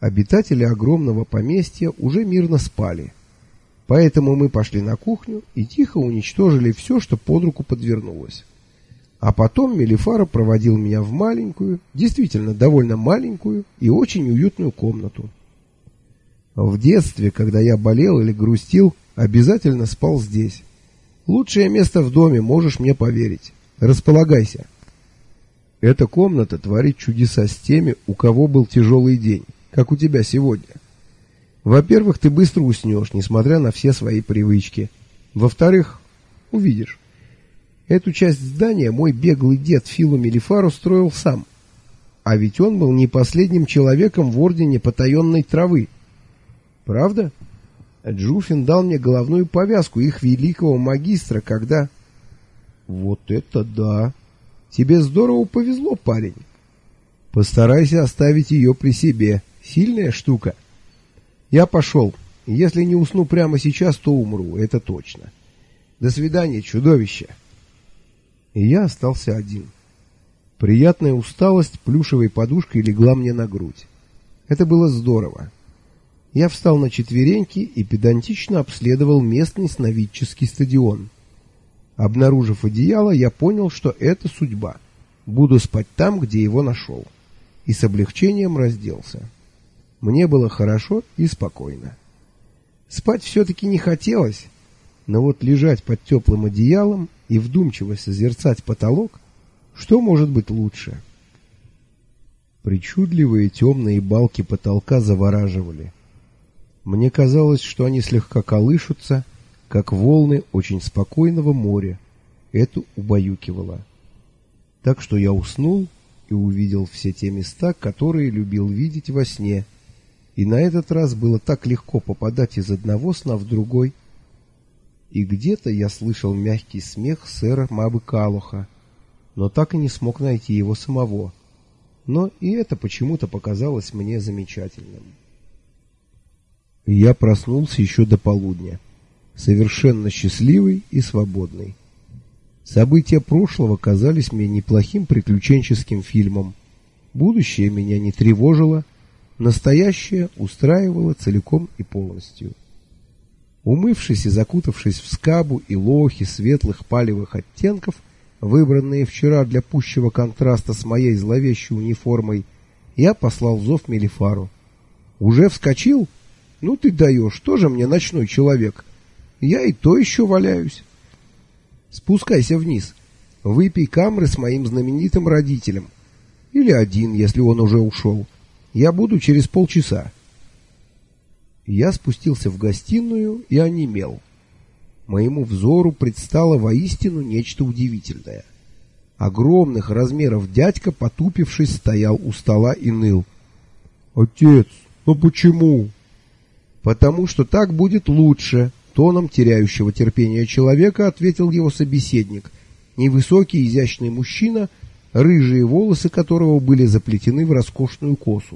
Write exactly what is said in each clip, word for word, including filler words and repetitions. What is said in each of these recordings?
Обитатели огромного поместья уже мирно спали, поэтому мы пошли на кухню и тихо уничтожили все, что под руку подвернулось. А потом Мелифаро проводил меня в маленькую, действительно довольно маленькую и очень уютную комнату. В детстве, когда я болел или грустил, обязательно спал здесь. Лучшее место в доме, можешь мне поверить. Располагайся. Эта комната творит чудеса с теми, у кого был тяжелый день, как у тебя сегодня. Во-первых, ты быстро уснешь, несмотря на все свои привычки. Во-вторых, увидишь. Эту часть здания мой беглый дед Фило Мелифаро строил сам. А ведь он был не последним человеком в Ордене Потаенной Травы. Правда? Джуфин дал мне головную повязку их великого магистра, когда... Вот это да! Тебе здорово повезло, парень. Постарайся оставить ее при себе. Сильная штука. Я пошел. Если не усну прямо сейчас, то умру, это точно. До свидания, чудовище. И я остался один. Приятная усталость плюшевой подушкой легла мне на грудь. Это было здорово. Я встал на четвереньки и педантично обследовал местный сновидческий стадион. Обнаружив одеяло, я понял, что это судьба. Буду спать там, где его нашел. И с облегчением разделся. Мне было хорошо и спокойно. Спать все-таки не хотелось, но вот лежать под теплым одеялом и вдумчиво созерцать потолок, что может быть лучше? Причудливые темные балки потолка завораживали. Мне казалось, что они слегка колышутся, как волны очень спокойного моря. Это убаюкивало. Так что я уснул и увидел все те места, которые любил видеть во сне. И на этот раз было так легко попадать из одного сна в другой. И где-то я слышал мягкий смех сэра Мабы Калоха, но так и не смог найти его самого. Но и это почему-то показалось мне замечательным. Я проснулся еще до полудня, совершенно счастливый и свободный. События прошлого казались мне неплохим приключенческим фильмом. Будущее меня не тревожило, настоящее устраивало целиком и полностью. Умывшись и закутавшись в скабу и лохи светлых палевых оттенков, выбранные вчера для пущего контраста с моей зловещей униформой, я послал зов Мелифару. «Уже вскочил? Ну ты даешь, тоже мне ночной человек. Я и то еще валяюсь. Спускайся вниз, выпей камры с моим знаменитым родителем. Или один, если он уже ушел. Я буду через полчаса». Я спустился в гостиную и онемел. Моему взору предстало воистину нечто удивительное. Огромных размеров дядька, потупившись, стоял у стола и ныл. «Отец, ну почему?» «Потому что так будет лучше», — тоном теряющего терпения человека ответил его собеседник, невысокий изящный мужчина, рыжие волосы которого были заплетены в роскошную косу.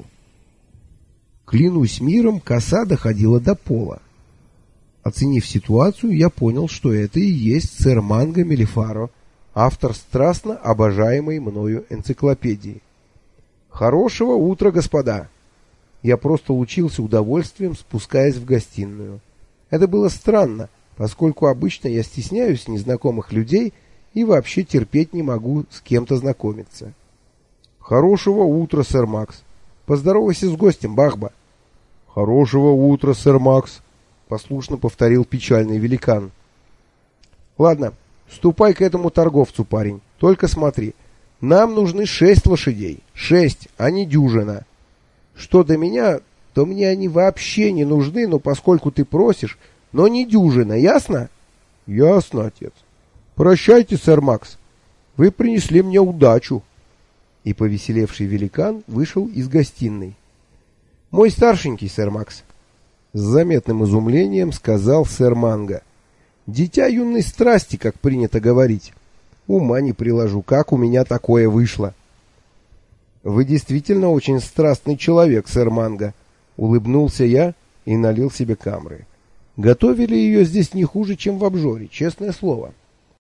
Клянусь миром, коса доходила до пола. Оценив ситуацию, я понял, что это и есть сэр Манго Мелифаро, автор страстно обожаемой мною энциклопедии. «Хорошего утра, господа!» Я просто лучился удовольствием, спускаясь в гостиную. Это было странно, поскольку обычно я стесняюсь незнакомых людей и вообще терпеть не могу с кем-то знакомиться. «Хорошего утра, сэр Макс! Поздоровайся с гостем, Бахба!» «Хорошего утра, сэр Макс!» — послушно повторил печальный великан. «Ладно, ступай к этому торговцу, парень. Только смотри, нам нужны шесть лошадей. Шесть, а не дюжина. Что до меня, то мне они вообще не нужны, но поскольку ты просишь, но не дюжина, ясно?» «Ясно, отец. Прощайте, сэр Макс. Вы принесли мне удачу». И повеселевший великан вышел из гостиной. «Мой старшенький, сэр Макс», — с заметным изумлением сказал сэр Манго. «Дитя юной страсти, как принято говорить. Ума не приложу, как у меня такое вышло». «Вы действительно очень страстный человек, сэр Манго», — улыбнулся я и налил себе камры. Готовили ее здесь не хуже, чем в обжоре, честное слово.